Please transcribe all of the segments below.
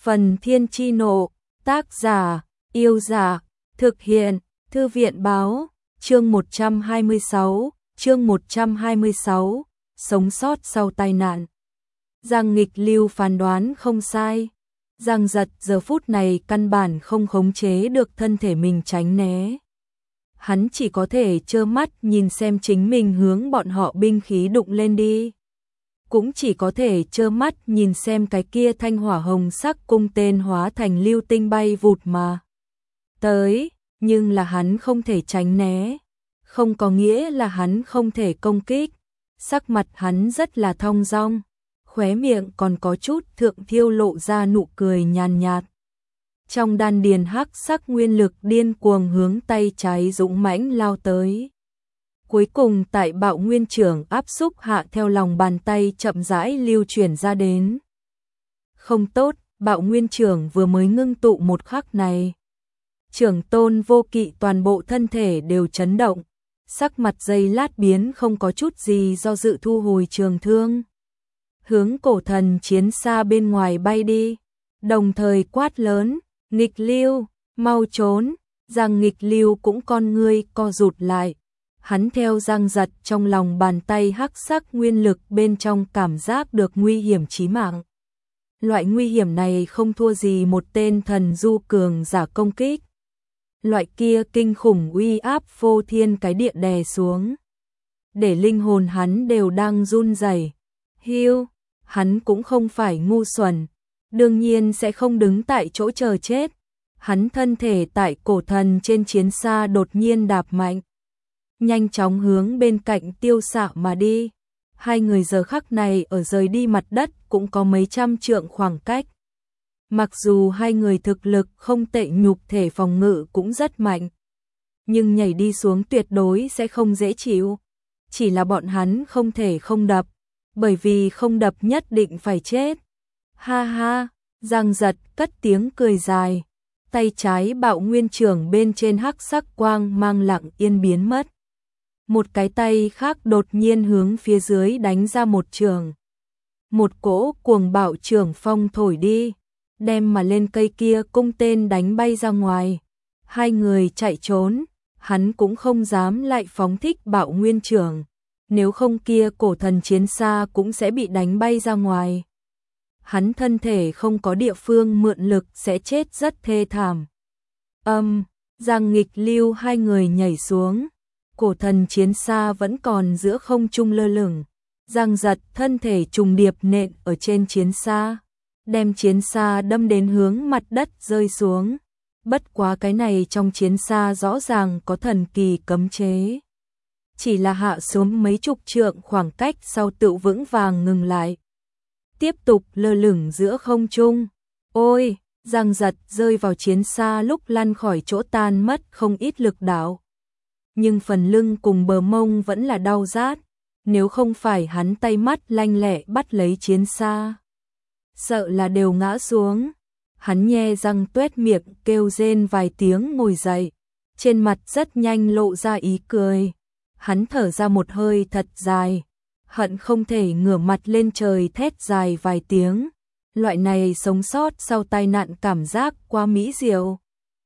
Phần Thiên Chi Nộ, tác giả, Yêu Giả, thực hiện, Thư viện Báo, chương 126, sống sót sau tai nạn. Giang Nghịch Lưu phán đoán không sai. Giang Giật giờ phút này căn bản không khống chế được thân thể mình tránh né. Hắn chỉ có thể trơ mắt nhìn xem chính mình hướng bọn họ binh khí đụng lên đi. Cũng chỉ có thể trơ mắt nhìn xem cái kia thanh hỏa hồng sắc cung tên hóa thành lưu tinh bay vụt mà tới, nhưng là hắn không thể tránh né, không có nghĩa là hắn không thể công kích. Sắc mặt hắn rất là thong dong, khóe miệng còn có chút thượng thiêu lộ ra nụ cười nhàn nhạt. Trong đan điền hắc sắc nguyên lực điên cuồng hướng tay trái dũng mãnh lao tới. Cuối cùng tại Bạo Nguyên Trưởng áp xúc hạ theo lòng bàn tay chậm rãi lưu chuyển ra đến. Không tốt, Bạo Nguyên Trưởng vừa mới ngưng tụ một khắc này. Trưởng Tôn Vô Kỵ toàn bộ thân thể đều chấn động, sắc mặt giây lát biến không có chút gì do dự thu hồi trường thương. Hướng cổ thần chiến xa bên ngoài bay đi, đồng thời quát lớn, Nghịch Lưu, mau trốn. Giang Nghịch Lưu cũng con ngươi co rụt lại. Hắn theo Giang Giật trong lòng bàn tay hắc sắc nguyên lực bên trong cảm giác được nguy hiểm chí mạng. Loại nguy hiểm này không thua gì một tên thần du cường giả công kích. Loại kia kinh khủng uy áp phô thiên cái địa đè xuống, để linh hồn hắn đều đang run rẩy. Hiu, hắn cũng không phải ngu xuẩn, đương nhiên sẽ không đứng tại chỗ chờ chết. Hắn thân thể tại cổ thần trên chiến xa đột nhiên đạp mạnh, nhanh chóng hướng bên cạnh tiêu xạ mà đi. Hai người giờ khắc này ở rời đi mặt đất cũng có mấy trăm trượng khoảng cách. Mặc dù hai người thực lực không tệ, nhục thể phòng ngự cũng rất mạnh, nhưng nhảy đi xuống tuyệt đối sẽ không dễ chịu. Chỉ là bọn hắn không thể không đập, bởi vì không đập nhất định phải chết. Ha ha, Giang Giật cất tiếng cười dài, tay trái Bạo Nguyên Trưởng bên trên hắc sắc quang mang lặng yên biến mất. Một cái tay khác đột nhiên hướng phía dưới đánh ra một trường. Một cỗ cuồng bạo trường phong thổi đi, đem mà lên cây kia cung tên đánh bay ra ngoài. Hai người chạy trốn, hắn cũng không dám lại phóng thích Bạo Nguyên Trưởng, nếu không kia cổ thần chiến xa cũng sẽ bị đánh bay ra ngoài. Hắn thân thể không có địa phương mượn lực sẽ chết rất thê thảm. Giang Nghịch Lưu hai người nhảy xuống, cổ thần chiến xa vẫn còn giữa không trung lơ lửng. Giang Giật thân thể trùng điệp nện ở trên chiến xa, đem chiến xa đâm đến hướng mặt đất rơi xuống. Bất quá cái này trong chiến xa rõ ràng có thần kỳ cấm chế, chỉ là hạ xuống mấy chục trượng khoảng cách sau tự vững vàng ngừng lại, tiếp tục lơ lửng giữa không trung. Ôi, Giang Giật rơi vào chiến xa lúc lăn khỏi chỗ tan mất không ít lực đạo, nhưng phần lưng cùng bờ mông vẫn là đau rát. Nếu không phải hắn tay mắt lanh lẹ bắt lấy chiến xa, sợ là đều ngã xuống. Hắn nhe răng tuét miệng kêu rên vài tiếng ngồi dậy, trên mặt rất nhanh lộ ra ý cười. Hắn thở ra một hơi thật dài, hận không thể ngửa mặt lên trời thét dài vài tiếng. Loại này sống sót sau tai nạn cảm giác quá mỹ diệu.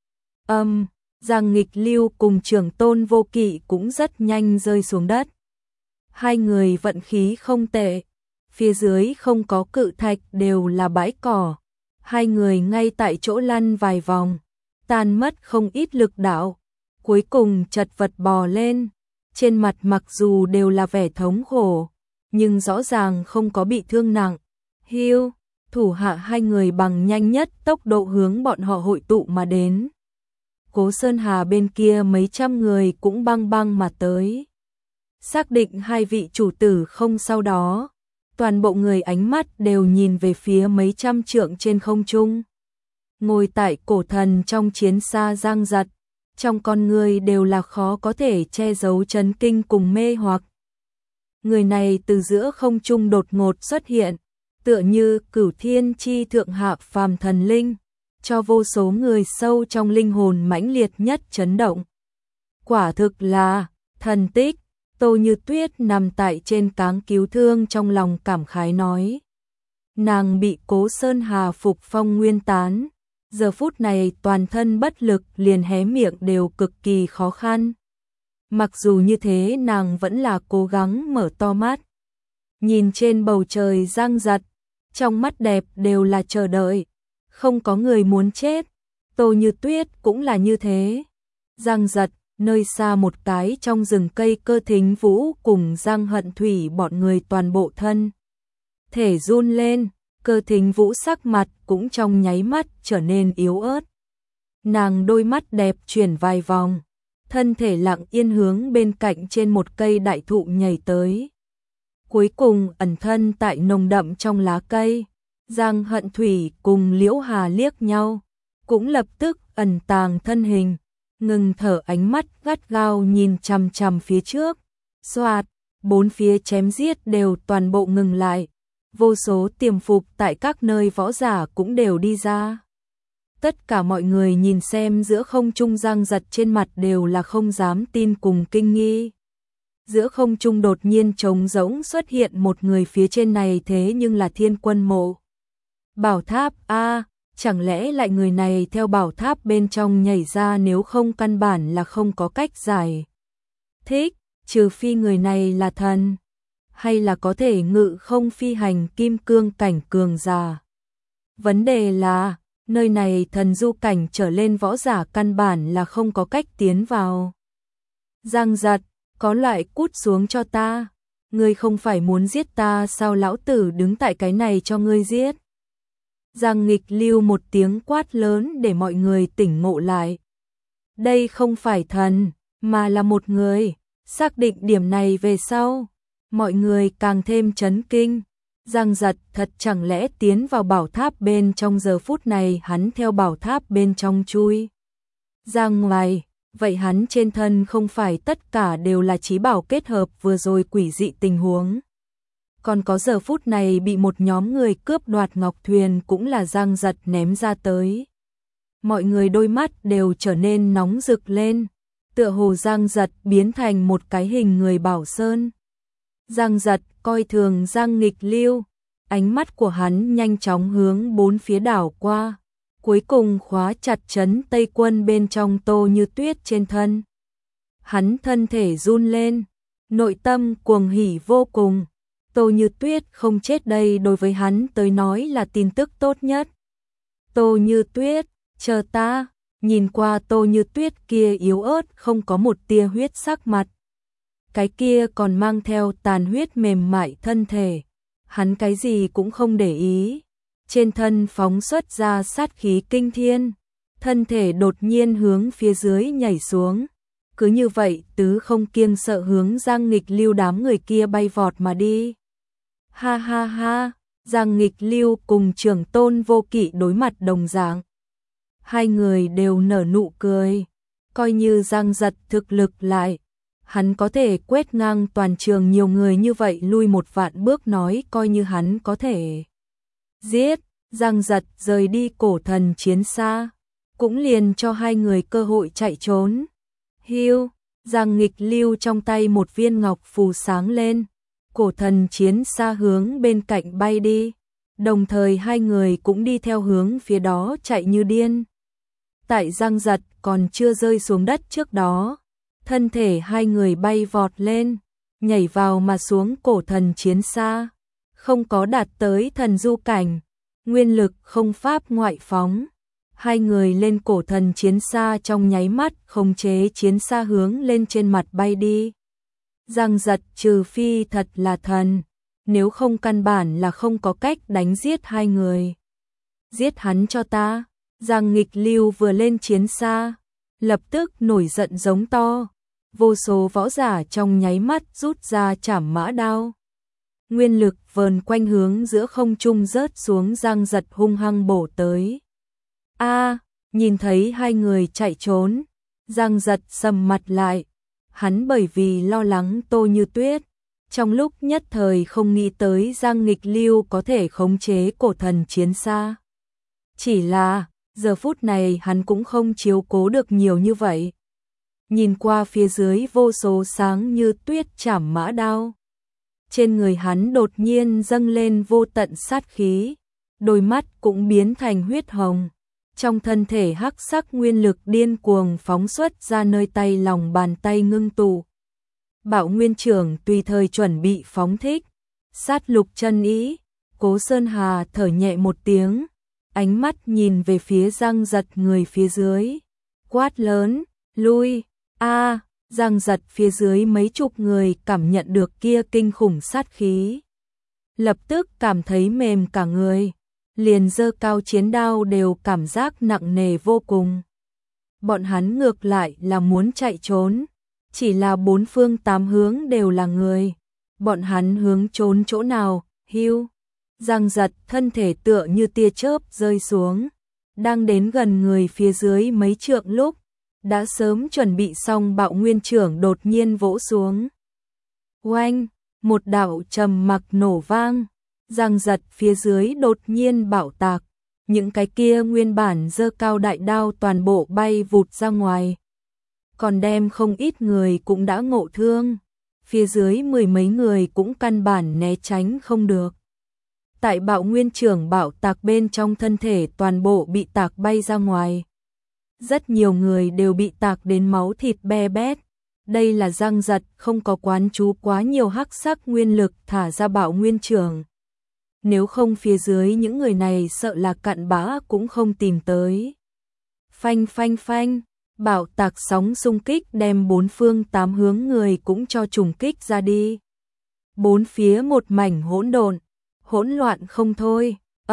Giang Nghịch Lưu cùng Trưởng Tôn Vô Kỵ cũng rất nhanh rơi xuống đất. Hai người vận khí không tệ, phía dưới không có cự thạch, đều là bãi cỏ. Hai người ngay tại chỗ lăn vài vòng, tan mất không ít lực đạo, cuối cùng chật vật bò lên. Trên mặt mặc dù đều là vẻ thống khổ, nhưng rõ ràng không có bị thương nặng. Hiu, thủ hạ hai người bằng nhanh nhất tốc độ hướng bọn họ hội tụ mà đến. Cố Sơn Hà bên kia mấy trăm người cũng băng băng mà tới. Xác định hai vị chủ tử không sau đó, toàn bộ người ánh mắt đều nhìn về phía mấy trăm trượng trên không trung. Ngồi tại cổ thần trong chiến xa Giang Giật, trong con người đều là khó có thể che giấu chấn kinh cùng mê hoặc. Người này từ giữa không trung đột ngột xuất hiện, tựa như Cửu Thiên chi thượng hạ phàm thần linh, cho vô số người sâu trong linh hồn mãnh liệt nhất chấn động. Quả thực là thần tích. Tô Như Tuyết nằm tại trên cáng cứu thương trong lòng cảm khái nói. Nàng bị Cố Sơn Hà phục phong nguyên tán, giờ phút này toàn thân bất lực, liền hé miệng đều cực kỳ khó khăn. Mặc dù như thế nàng vẫn là cố gắng mở to mắt. Nhìn trên bầu trời giăng giật, trong mắt đẹp đều là chờ đợi. Không có người muốn chết, Tô Như Tuyết cũng là như thế. Giang giật, nơi xa một cái trong rừng cây Cơ Thính Vũ cùng Giang Hận Thủy bọn người toàn bộ thân thể run lên, Cơ Thính Vũ sắc mặt cũng trong nháy mắt trở nên yếu ớt. Nàng đôi mắt đẹp chuyển vài vòng, thân thể lặng yên hướng bên cạnh trên một cây đại thụ nhảy tới. Cuối cùng ẩn thân tại nồng đậm trong lá cây. Giang Hận Thủy cùng Liễu Hà liếc nhau, cũng lập tức ẩn tàng thân hình, ngừng thở, ánh mắt gắt gao nhìn chằm chằm phía trước. Xoạt, bốn phía chém giết đều toàn bộ ngừng lại. Vô số tiềm phục tại các nơi võ giả cũng đều đi ra. Tất cả mọi người nhìn xem giữa không trung Giang Giật, trên mặt đều là không dám tin cùng kinh nghi. Giữa không trung đột nhiên trống rỗng xuất hiện một người, phía trên này thế nhưng là Thiên Quân Mộ Bảo Tháp a, chẳng lẽ lại người này theo bảo tháp bên trong nhảy ra, nếu không căn bản là không có cách giải thích, trừ phi người này là thần, hay là có thể ngự không phi hành kim cương cảnh cường giả. Vấn đề là, nơi này thần du cảnh trở lên võ giả căn bản là không có cách tiến vào. Giang Giật, có loại cút xuống cho ta, ngươi không phải muốn giết ta sao, lão tử đứng tại cái này cho ngươi giết. Giang Nghịch Lưu một tiếng quát lớn để mọi người tỉnh ngộ lại. Đây không phải thần, mà là một người. Xác định điểm này về sau, mọi người càng thêm chấn kinh. Giang Giật thật chẳng lẽ tiến vào bảo tháp bên trong, giờ phút này hắn theo bảo tháp bên trong chui ra ngoài. Vậy hắn trên thân không phải tất cả đều là trí bảo kết hợp vừa rồi quỷ dị tình huống. Còn có giờ phút này bị một nhóm người cướp đoạt ngọc thuyền cũng là Giang Giật ném ra tới. Mọi người đôi mắt đều trở nên nóng rực lên, tựa hồ Giang Giật biến thành một cái hình người Bảo Sơn. Giang Giật coi thường Giang Nghịch Lưu, ánh mắt của hắn nhanh chóng hướng bốn phía đảo qua, cuối cùng khóa chặt trấn Tây Quân bên trong Tô Như Tuyết trên thân. Hắn thân thể run lên, nội tâm cuồng hỉ vô cùng. Tô Như Tuyết không chết đây đối với hắn tới nói là tin tức tốt nhất. Tô Như Tuyết, chờ ta. Nhìn qua Tô Như Tuyết kia yếu ớt không có một tia huyết sắc mặt, cái kia còn mang theo tàn huyết mềm mại thân thể, hắn cái gì cũng không để ý, trên thân phóng xuất ra sát khí kinh thiên, thân thể đột nhiên hướng phía dưới nhảy xuống, cứ như vậy tứ không kiêng sợ hướng Giang Nghịch Lưu đám người kia bay vọt mà đi. Ha ha ha, Giang Nghịch Lưu cùng Trưởng Tôn Vô Kỵ đối mặt đồng dạng. Hai người đều nở nụ cười, coi như Giang Giật thực lực lại, hắn có thể quét ngang toàn trường nhiều người như vậy lui một vạn bước, nói coi như hắn có thể giết. Giang Giật rời đi cổ thần chiến xa, cũng liền cho hai người cơ hội chạy trốn. Hiu, Giang Nghịch Lưu trong tay một viên ngọc phù sáng lên, cổ thần chiến xa hướng bên cạnh bay đi, đồng thời hai người cũng đi theo hướng phía đó chạy như điên. Tại Giang Giật còn chưa rơi xuống đất trước đó, thân thể hai người bay vọt lên, nhảy vào mà xuống cổ thần chiến xa, không có đạt tới thần du cảnh, nguyên lực không pháp ngoại phóng. Hai người lên cổ thần chiến xa trong nháy mắt khống chế chiến xa hướng lên trên mặt bay đi. Giang Giật trừ phi thật là thần, nếu không căn bản là không có cách đánh giết hai người. Giết hắn cho ta. Giang Nghịch Lưu vừa lên chiến xa, lập tức nổi giận giống to, vô số võ giả trong nháy mắt rút ra trảm mã đao. Nguyên lực vờn quanh hướng giữa không trung rớt xuống, Giang Giật hung hăng bổ tới. A, nhìn thấy hai người chạy trốn, Giang Giật sầm mặt lại, hắn bởi vì lo lắng Tô Như Tuyết, trong lúc nhất thời không nghĩ tới Giang Nghịch Lưu có thể khống chế cổ thần chiến xa. Chỉ là giờ phút này hắn cũng không chiếu cố được nhiều như vậy. Nhìn qua phía dưới vô số sáng như tuyết trảm mã đao, trên người hắn đột nhiên dâng lên vô tận sát khí, đôi mắt cũng biến thành huyết hồng. Trong thân thể hắc sắc nguyên lực điên cuồng phóng xuất ra nơi tay lòng bàn tay ngưng tụ. Bạo nguyên trưởng tùy thời chuẩn bị phóng thích. Sát lục chân ý, Cố Sơn Hà thở nhẹ một tiếng, ánh mắt nhìn về phía Giang Giật người phía dưới. Quát lớn, lui, Giang Giật phía dưới mấy chục người cảm nhận được kia kinh khủng sát khí. Lập tức cảm thấy mềm cả người, liền giơ cao chiến đao đều cảm giác nặng nề vô cùng. Bọn hắn ngược lại là muốn chạy trốn, chỉ là bốn phương tám hướng đều là người. Bọn hắn hướng trốn chỗ nào, hưu. Giang Giật thân thể tựa như tia chớp rơi xuống, đang đến gần người phía dưới mấy trượng lúc, đã sớm chuẩn bị xong bạo nguyên trưởng đột nhiên vỗ xuống. Oanh, một đạo trầm mặc nổ vang, Giang Giật phía dưới đột nhiên bạo tạc, những cái kia nguyên bản giơ cao đại đao toàn bộ bay vụt ra ngoài. Còn đem không ít người cũng đã ngộ thương, phía dưới mười mấy người cũng căn bản né tránh không được. Tại bạo nguyên trưởng bạo tạc bên trong thân thể toàn bộ bị tạc bay ra ngoài. Rất nhiều người đều bị tạc đến máu thịt be bét. Đây là Giang Giật không có quán chú quá nhiều hắc sắc nguyên lực thả ra bạo nguyên trưởng. Nếu không phía dưới những người này sợ là cặn bã cũng không tìm tới. Phanh phanh phanh, bạo tạc sóng xung kích đem bốn phương tám hướng người cũng cho trùng kích ra đi. Bốn phía một mảnh hỗn độn, hỗn loạn không thôi.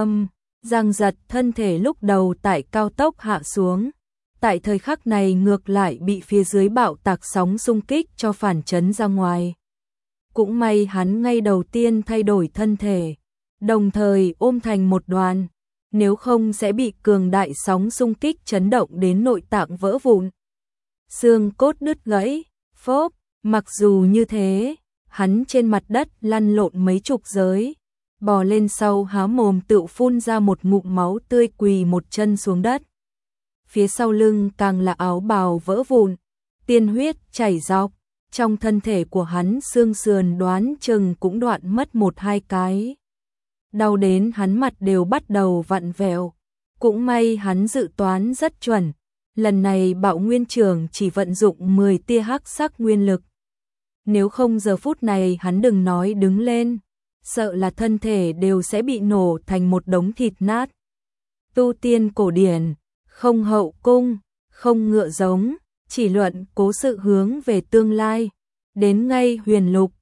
Giang Giật thân thể lúc đầu tại cao tốc hạ xuống, tại thời khắc này ngược lại bị phía dưới bạo tạc sóng xung kích cho phản chấn ra ngoài. Cũng may hắn ngay đầu tiên thay đổi thân thể, đồng thời ôm thành một đoàn, nếu không sẽ bị cường đại sóng xung kích chấn động đến nội tạng vỡ vụn. Xương cốt đứt gãy, phốp, mặc dù như thế, hắn trên mặt đất lăn lộn mấy chục giới, bò lên sau há mồm tự phun ra một ngụm máu tươi quỳ một chân xuống đất. Phía sau lưng càng là áo bào vỡ vụn, tiên huyết chảy dọc, trong thân thể của hắn xương sườn đoán chừng cũng đoạn mất một hai cái. Đau đến hắn mặt đều bắt đầu vặn vẹo, cũng may hắn dự toán rất chuẩn, lần này bạo nguyên trưởng chỉ vận dụng 10 tia hắc sắc nguyên lực. Nếu không giờ phút này hắn đừng nói đứng lên, sợ là thân thể đều sẽ bị nổ thành một đống thịt nát. Tu tiên cổ điển, không hậu cung, không ngựa giống, chỉ luận cố sự hướng về tương lai, đến ngay huyền lục,